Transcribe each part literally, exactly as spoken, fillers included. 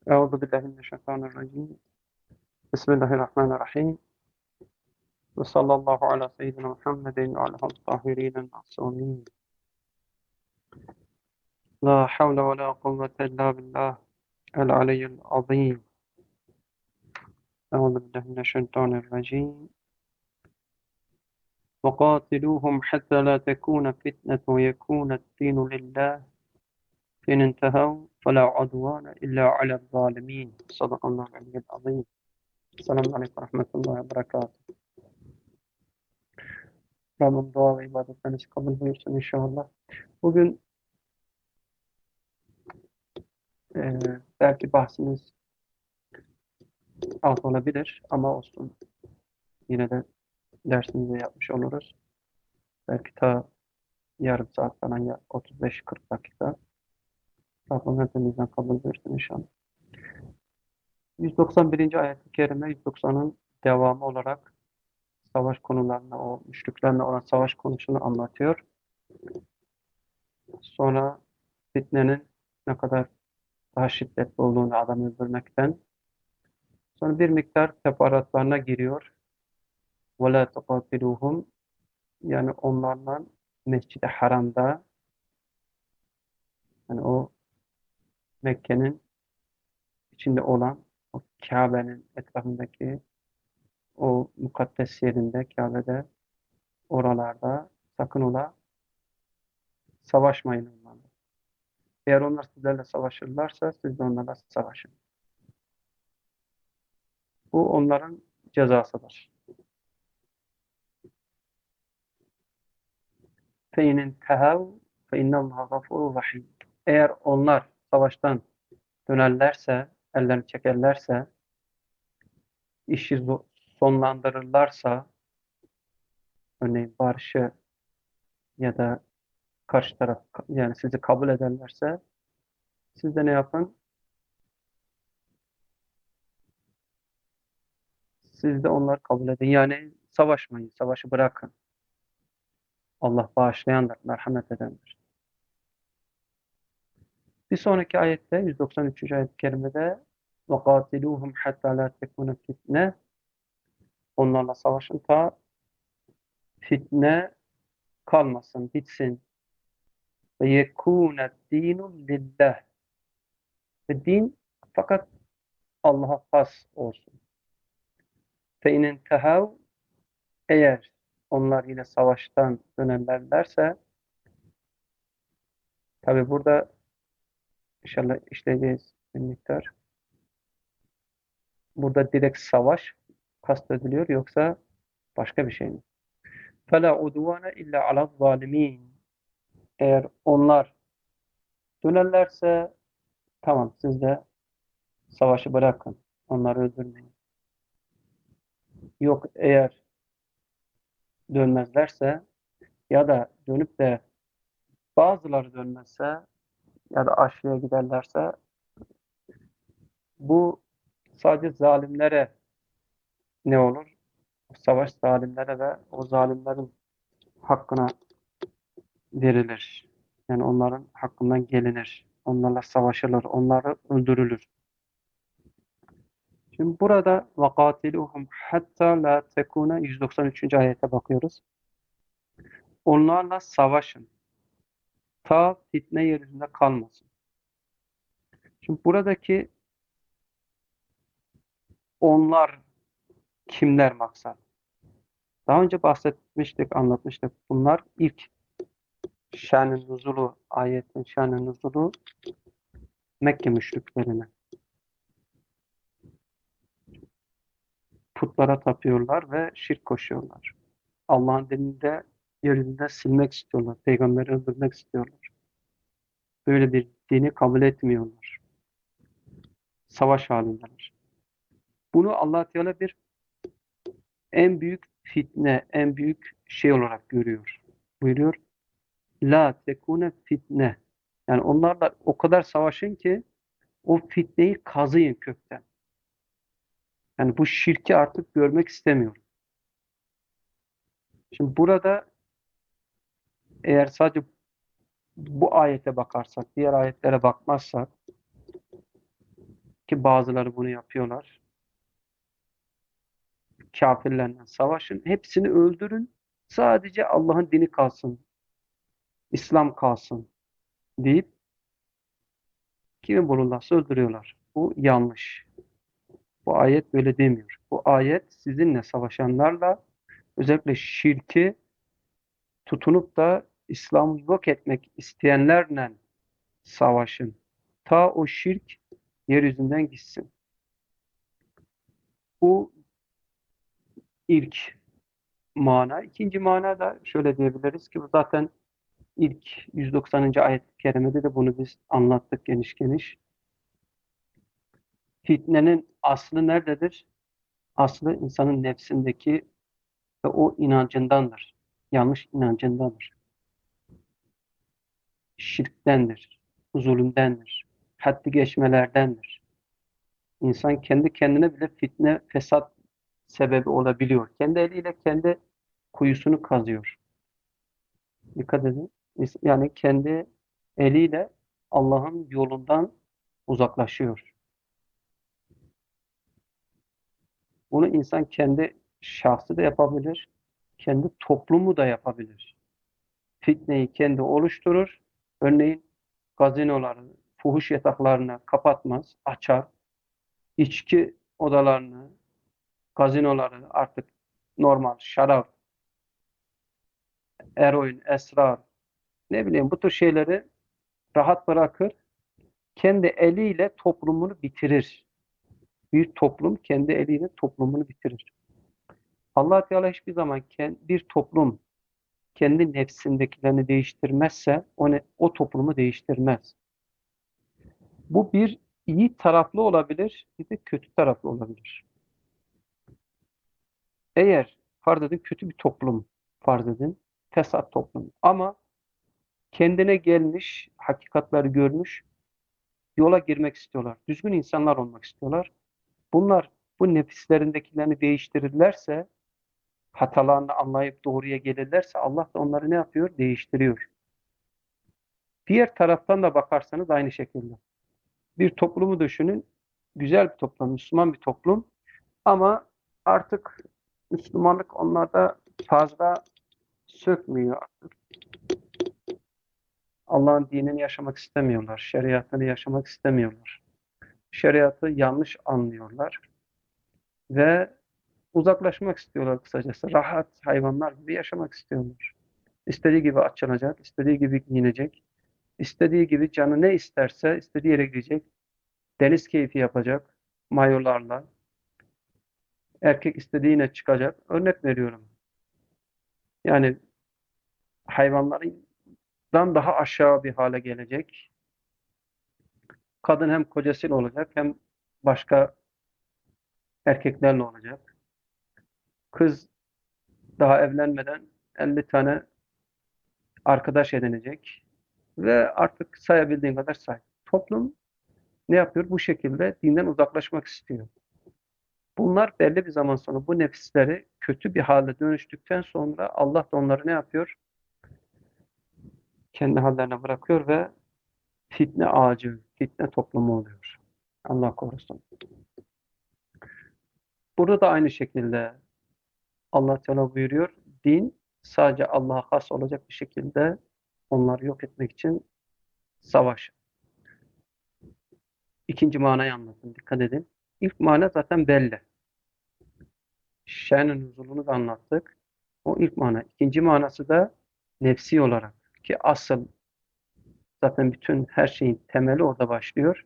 Euzu billahi mineşşeytanirracim. Bismillahirrahmanirrahim. Ve sallallahu ala seyyidina Muhammedin ve ala tahirin ma'sumin. La havle ve la kuvvete illa billah el aliyyil azim. Euzu billahi mineşşeytanirracim. Ve qatiluhum hatta la tekuna fitnetun ve yekuned-dinu lillah. Fe in intehav fela udvane illa alel zalimin. Sadakallahu aliyyil azim. Selamun aleyküm ve rahmetullahi ve berekatuhu. Rabbim dua ve ibadetlerinizi kabul buyursun inşallah. Bugün e, belki bahsimiz az olabilir ama olsun. Yine de dersimizi yapmış oluruz. Belki ta yarım saat falan ya otuz beş kırk dakika. Rabbim hepimizden kabul buyursun inşallah. yüz doksan birinci ayet-i kerime yüz doksanın devamı olarak savaş konularına, o müşriklerle olan savaş konusunu anlatıyor. Sonra fitnenin ne kadar daha şiddetli olduğunu adam öldürmekten. Sonra bir miktar teferruatlarına giriyor. وَلَا تُقَاتِلُوهُمْ Yani onlarla Mescid-i Haram'da, yani o Mekke'nin içinde olan o Kabe'nin etrafındaki o mukaddes yerinde, Kabe'de, oralarda sakın ola savaşmayın onlarla. Eğer onlar sizlerle savaşırlarsa siz de onlarla savaşın. Bu onların cezasıdır. فَاِنْ اِنْتَهَوْا فَاِنَّ اللّٰهَ غَفُورٌ رَحِيمٌ Eğer onlar savaştan dönerlerse, ellerini çekerlerse, işi sonlandırırlarsa, örneğin barışı ya da karşı taraf yani sizi kabul ederlerse siz de ne yapın? Siz de onları kabul edin. Yani savaşmayın, savaşı bırakın. Allah bağışlayandır, merhamet edendir. Bir sonraki ayette yüz doksan üçüncü ayet-i kerimede وَقَاتِلُوهُمْ حَتَّى لَا تَكُونَ fitne Onlarla savaşın ta fitne kalmasın, bitsin. Ve yekûne dînu lillah. Ve din fakat Allah'a has olsun. Fe in intehav Eğer onlar yine savaştan dönerlerse, tabi burada inşallah işleyeceğiz bir miktar. Burada direkt savaş kastediliyor yoksa başka bir şey mi? فَلَا عُدُوَانَ اِلَّا عَلَى الظَّالِمِينَ Eğer onlar dönerlerse tamam siz de savaşı bırakın. Onları öldürmeyin. Yok eğer dönmezlerse ya da dönüp de bazıları dönmezse ya da aşırıya giderlerse bu sadece zalimlere ne olur? Savaş zalimlere ve o zalimlerin hakkına verilir. Yani onların hakkından gelinir. Onlarla savaşılır. Onları öldürülür. Şimdi burada وَقَاتِلُهُمْ hatta la tekune yüz doksan üçüncü ayete bakıyoruz. Onlarla savaşın. Ta fitne yeryüzünde kalmasın. Şimdi buradaki onlar kimler maksat? Daha önce bahsetmiştik, anlatmıştık. Bunlar ilk şan-ı nuzulu, ayetin şan-ı nuzulu Mekke müşriklerine. Putlara tapıyorlar ve şirk koşuyorlar. Allah'ın dininde yeryüzünde silmek istiyorlar. Peygamberi öldürmek istiyorlar. Böyle bir dini kabul etmiyorlar. Savaş halindeler. Bunu Allah Teala bir en büyük fitne, en büyük şey olarak görüyor. Buyuruyor. La tekune fitne. Yani onlarla o kadar savaşın ki o fitneyi kazıyın kökten. Yani bu şirki artık görmek istemiyor. Şimdi burada eğer sadece bu ayete bakarsak, diğer ayetlere bakmazsak ki bazıları bunu yapıyorlar. Kafirlerle savaşın, hepsini öldürün. Sadece Allah'ın dini kalsın, İslam kalsın deyip kimi bulurlarsa öldürüyorlar. Bu yanlış. Bu ayet böyle demiyor. Bu ayet sizinle savaşanlarla, özellikle şirki tutunup da İslam'ı yok etmek isteyenlerle savaşın. Ta o şirk yeryüzünden gitsin. Bu ilk mana. İkinci mana da şöyle diyebiliriz ki bu zaten ilk yüz doksanıncı ayet-i kerimede de bunu biz anlattık geniş geniş. Fitnenin aslı nerededir? Aslı insanın nefsindeki ve o inancındandır. Yanlış inancındandır. Şirktendir. Zulümdendir. Haddi geçmelerdendir. İnsan kendi kendine bile fitne, fesat sebebi olabiliyor. Kendi eliyle kendi kuyusunu kazıyor. Dikkat edin. Yani kendi eliyle Allah'ın yolundan uzaklaşıyor. Bunu insan kendi şahsı da yapabilir, kendi toplumu da yapabilir. Fitneyi kendi oluşturur. Örneğin gazinoları, fuhuş yataklarını kapatmaz, açar. İçki odalarını, gazinoları artık normal şarap, eroin, esrar, ne bileyim bu tür şeyleri rahat bırakır. Kendi eliyle toplumunu bitirir. Bir toplum kendi eliyle toplumunu bitirir. Allah Teala hiçbir zaman bir toplum kendi nefsindekilerini değiştirmezse o, ne, o toplumu değiştirmez. Bu bir iyi taraflı olabilir, bir de kötü taraflı olabilir. Eğer farz edin kötü bir toplum, farz edin fesat toplum ama kendine gelmiş, hakikatleri görmüş, yola girmek istiyorlar. Düzgün insanlar olmak istiyorlar. Bunlar bu nefislerindekilerini değiştirirlerse, hatalarını anlayıp doğruya gelirlerse Allah da onları ne yapıyor? Değiştiriyor. Diğer taraftan da bakarsanız aynı şekilde. Bir toplumu düşünün. Güzel bir toplum, Müslüman bir toplum. Ama artık Müslümanlık onlarda fazla sökmüyor. Allah'ın dinini yaşamak istemiyorlar. Şeriatını yaşamak istemiyorlar. Şeriatı yanlış anlıyorlar. Ve uzaklaşmak istiyorlar kısacası. Rahat hayvanlar gibi yaşamak istiyorlar. İstediği gibi açılacak, istediği gibi giyinecek, istediği gibi canı ne isterse istediği yere gidecek. Deniz keyfi yapacak mayolarla. Erkek istediğine çıkacak. Örnek veriyorum. Yani hayvanlardan daha aşağı bir hale gelecek. Kadın hem kocasıyla olacak hem başka erkeklerle olacak. Kız daha evlenmeden elli tane arkadaş edinecek ve artık sayabildiğin kadar say. Toplum ne yapıyor? Bu şekilde dinden uzaklaşmak istiyor. Bunlar belli bir zaman sonra bu nefisleri kötü bir hale dönüştükten sonra Allah da onları ne yapıyor? Kendi hallerine bırakıyor ve fitne ağacı, fitne toplumu oluyor. Allah korusun. Burada da aynı şekilde Allah Teala buyuruyor. Din sadece Allah'a has olacak bir şekilde onları yok etmek için savaş. İkinci manayı anlatın. Dikkat edin. İlk mana zaten belli. Şer'in nüzulunu da anlattık. O ilk mana. İkinci manası da nefsi olarak. Ki asıl zaten bütün her şeyin temeli orada başlıyor.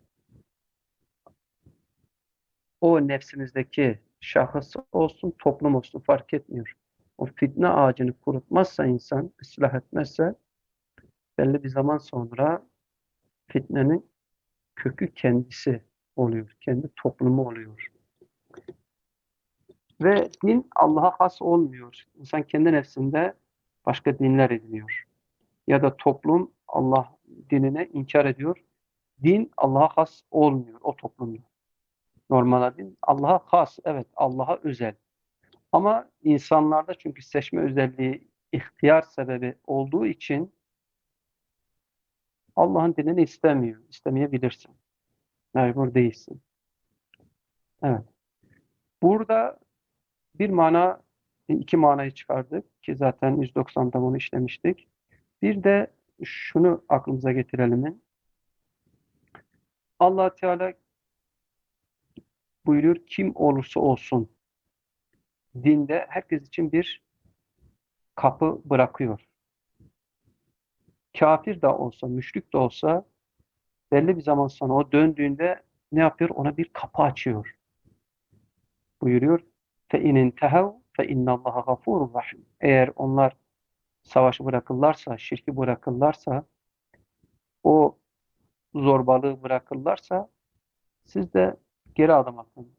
O nefsimizdeki şahıs olsun, toplum olsun fark etmiyor. O fitne ağacını kurutmazsa insan, ıslah etmezse belli bir zaman sonra fitnenin kökü kendisi oluyor. Kendi toplumu oluyor. Ve din Allah'a has olmuyor. İnsan kendi nefsinde başka dinler ediniyor. Ya da toplum Allah dinine inkar ediyor. Din Allah'a has olmuyor o toplumda. Normal din Allah'a has, evet Allah'a özel. Ama insanlarda çünkü seçme özelliği ihtiyar sebebi olduğu için Allah'ın dinini istemiyor, istemeyebilirsin. Mecbur değilsin. Evet. Burada bir mana, iki manayı çıkardık ki zaten yüz doksanda bunu işlemiştik. Bir de şunu aklımıza getirelim. Allah Teala buyuruyor, kim olursa olsun dinde herkes için bir kapı bırakıyor. Kafir de olsa, müşrik de olsa belli bir zaman sonra o döndüğünde ne yapıyor? Ona bir kapı açıyor. Buyuruyor. فَاِنْ اِنْتَهَوْا فَاِنَّ اللّٰهَ غَفُورٌ رَحِيمٌ. Eğer onlar savaşı bırakırlarsa, şirki bırakırlarsa, o zorbalığı bırakırlarsa siz de geri adım atın.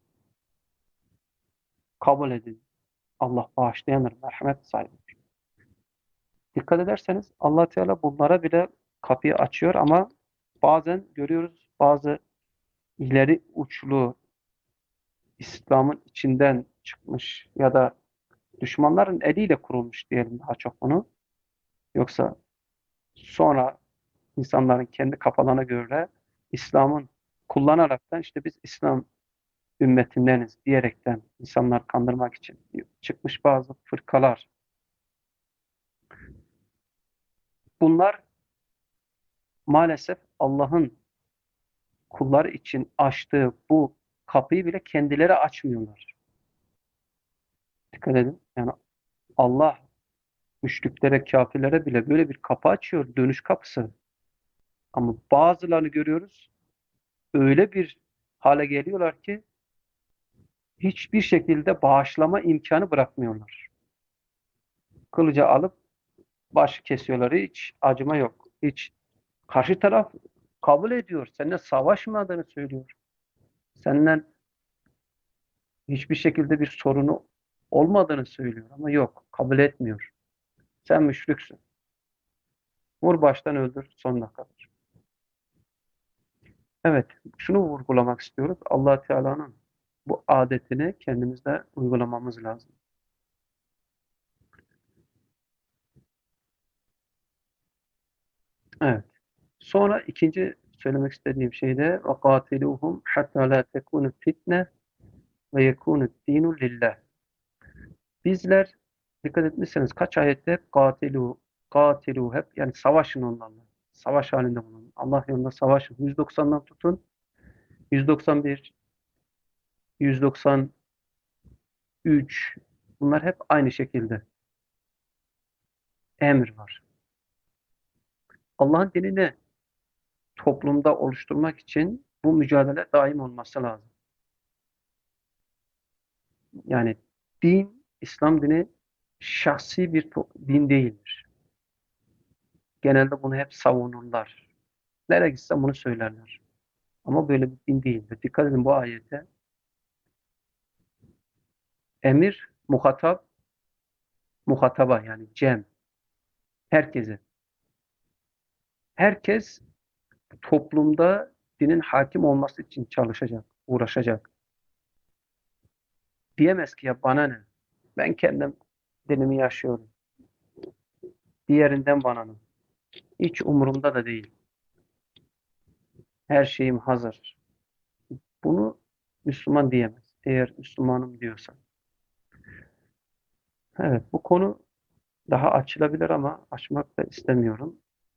Kabul edin. Allah bağışlayandır, merhamet sahibidir. Dikkat ederseniz Allah Teala bunlara bile kapıyı açıyor ama bazen görüyoruz bazı ileri uçlu İslam'ın içinden çıkmış ya da düşmanların eliyle kurulmuş diyelim daha çok bunu. Yoksa sonra insanların kendi kafalarına göre İslam'ın kullanaraktan işte biz İslam ümmetindeniz diyerekten insanlar kandırmak için çıkmış bazı fırkalar. Bunlar maalesef Allah'ın kulları için açtığı bu kapıyı bile kendileri açmıyorlar. Dikkat edin. Yani Allah müşriklere, kafirlere bile böyle bir kapı açıyor, dönüş kapısı. Ama bazılarını görüyoruz, öyle bir hale geliyorlar ki hiçbir şekilde bağışlama imkanı bırakmıyorlar. Kılıcı alıp baş kesiyorlar. Hiç acıma yok. Hiç. Karşı taraf kabul ediyor. Seninle savaşmadığını söylüyor. Seninle hiçbir şekilde bir sorunu olmadığını söylüyor. Ama yok. Kabul etmiyor. Sen müşriksün. Vur baştan öldür sonuna kadar. Evet. Şunu vurgulamak istiyoruz. Allah Teala'nın bu adetini kendimizde uygulamamız lazım. Evet. Sonra ikinci söylemek istediğim şey de وَقَاتِلُوهُمْ حَتَّى لَا تَكُونُ فِتْنَةً وَيَكُونُ الدِّينُ لِلّٰهِ. Bizler dikkat etmişseniz kaç ayette katilu katilu hep yani savaşın onlarla. Savaş halinde bulunun. Allah yolunda savaşın. yüz doksandan tutun. yüz doksan bir, yüz doksan üç bunlar hep aynı şekilde emir var. Allah'ın dinini toplumda oluşturmak için bu mücadele daim olması lazım. Yani din, İslam dini şahsi bir din değildir. Genelde bunu hep savunurlar. Nereye gitse bunu söylerler. Ama böyle bir din değildir. Dikkat edin bu ayete. Emir, muhatap, muhataba yani cem. Herkese. Herkes toplumda dinin hakim olması için çalışacak, uğraşacak. Diyemez ki ya bana ne? Ben kendim dinimi yaşıyorum. Diğerinden bana ne? Hiç umurumda da değil. Her şeyim hazır. Bunu Müslüman diyemez. Eğer Müslümanım diyorsa. Evet, bu konu daha açılabilir ama açmak da istemiyorum.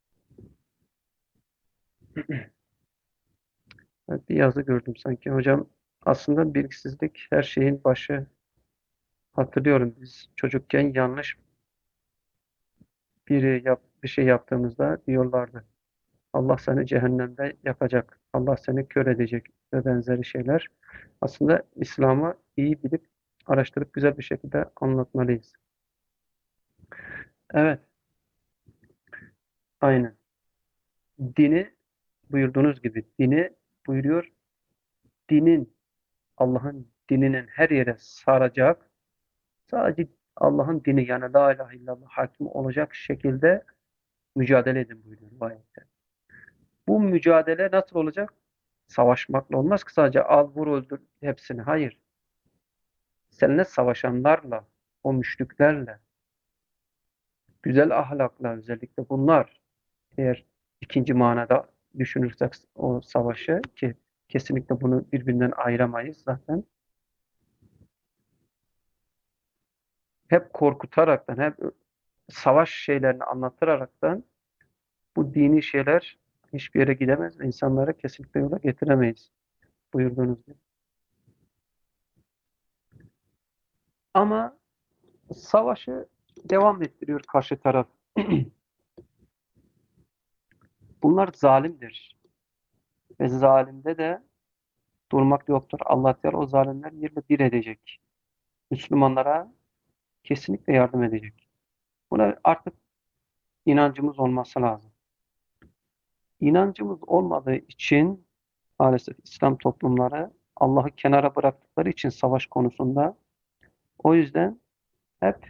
Evet, bir yazı gördüm sanki. Hocam aslında bilgisizlik her şeyin başı. Hatırlıyorum biz çocukken yanlış biri yap, bir şey yaptığımızda diyorlardı. Allah seni cehennemde yakacak. Allah seni kör edecek ve benzeri şeyler. Aslında İslam'ı iyi bilip araştırıp güzel bir şekilde anlatmalıyız. Evet, aynen. Dini buyurduğunuz gibi dini buyuruyor. Dinin, Allah'ın dininin her yere saracak, sadece Allah'ın dini yani la ilahe illallah hakim olacak şekilde mücadele edin buyuruyor bu ayette. Bu mücadele nasıl olacak? Savaşmakla olmaz ki sadece al vur öldür hepsini. Hayır. Seninle savaşanlarla, o müşriklerle, güzel ahlakla özellikle bunlar eğer ikinci manada düşünürsek o savaşı ki Kesinlikle bunu birbirinden ayıramayız zaten. Hep korkutaraktan, hep savaş şeylerini anlatıraraktan bu dini şeyler hiçbir yere gidemez ve insanlara kesinlikle yola getiremeyiz buyurduğunuz gibi. Ama savaşı devam ettiriyor karşı taraf. Bunlar zalimdir. Ve zalimde de durmak yoktur. Allah Teala o zalimler yerle bir edecek. Müslümanlara kesinlikle yardım edecek. Buna artık inancımız olması lazım. İnancımız olmadığı için maalesef İslam toplumları Allah'ı kenara bıraktıkları için savaş konusunda o yüzden hep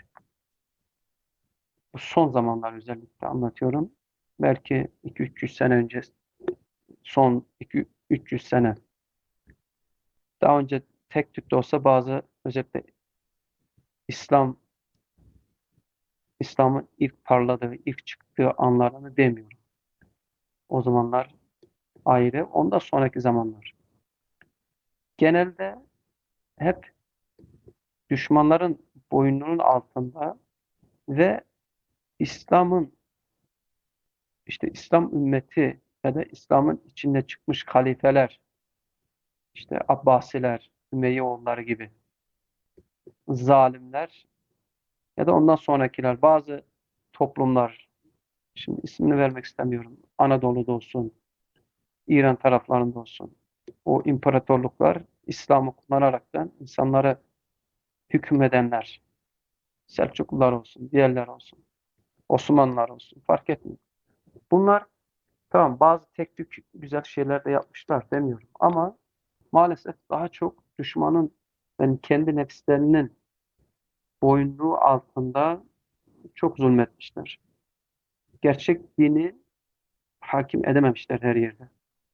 bu son zamanlar özellikle anlatıyorum. Belki iki üç yüz sene önce, son iki üç yüz sene daha önce tek tük de olsa bazı özellikle İslam İslam'ın ilk parladığı, ilk çıktığı anlarını demiyorum. O zamanlar ayrı, ondan sonraki zamanlar. Genelde hep düşmanların boynunun altında ve İslam'ın işte İslam ümmeti ya da İslam'ın içinde çıkmış halifeler, işte Abbasiler, Ümeyyoğulları gibi zalimler ya da ondan sonrakiler, bazı toplumlar, şimdi ismini vermek istemiyorum, Anadolu'da olsun, İran taraflarında olsun, o imparatorluklar İslam'ı kullanaraktan insanları hükmedenler, Selçuklular olsun, diğerler olsun, Osmanlılar olsun, fark etmiyor. Bunlar tamam, bazı tek tük güzel şeyler de yapmışlar demiyorum ama maalesef daha çok düşmanın yani kendi nefislerinin boyunluğu altında çok zulmetmişler. Gerçek dini hakim edememişler her yerde.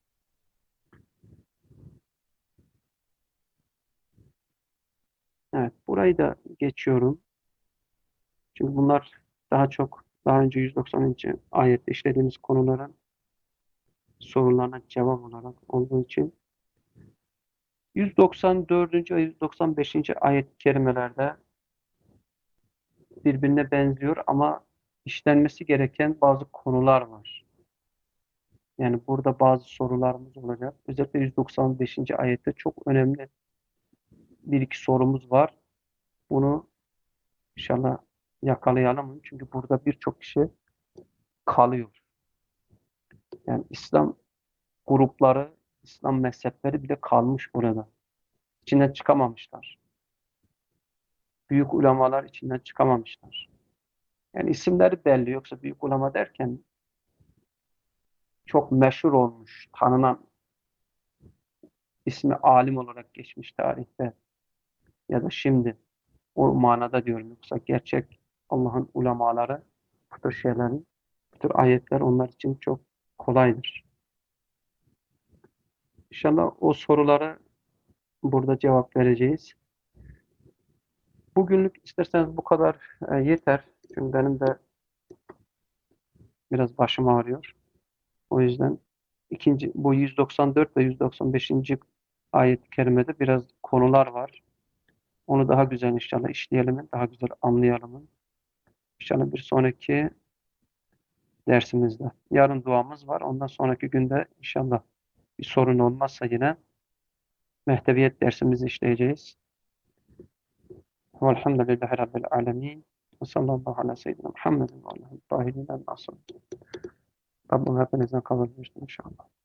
Evet, burayı da geçiyorum. Çünkü bunlar daha çok daha önce yüz doksanıncı ayette işlediğimiz konuların sorularına cevap olarak olduğu için yüz doksan dördüncü ve yüz doksan beşinci ayet-i kerimelerde birbirine benziyor ama işlenmesi gereken bazı konular var. Yani burada bazı sorularımız olacak. Özellikle yüz doksan beşinci ayette çok önemli bir iki sorumuz var. Bunu inşallah yakalayalım. Çünkü burada birçok kişi kalıyor. Yani İslam grupları, İslam mezhepleri bile kalmış burada. İçinden çıkamamışlar. Büyük ulemalar içinden çıkamamışlar. Yani isimleri belli. Yoksa büyük ulema derken çok meşhur olmuş, tanınan, ismi alim olarak geçmiş tarihte ya da şimdi. O manada diyorum. Yoksa gerçek Allah'ın ulemaları bu tür şeylerin, bu tür ayetler onlar için çok kolaydır. İnşallah o sorulara burada cevap vereceğiz. Bugünlük isterseniz bu kadar e, yeter. Çünkü benim de biraz başım ağrıyor. O yüzden ikinci bu yüz doksan dört ve yüz doksan beşinci ayet-i kerimede biraz konular var. Onu daha güzel inşallah işleyelim, daha güzel anlayalım. İnşallah bir sonraki dersimizde. Yarın duamız var. Ondan sonraki günde inşallah bir sorun olmazsa yine mehteviyet dersimizi işleyeceğiz. Velhamdülillahi Rabbil alemin. Ve sallallahu ala seyyidina Muhammedin ve aleyhi tahirin el nasıl. Rabbim hepinizden kabul etsin inşallah.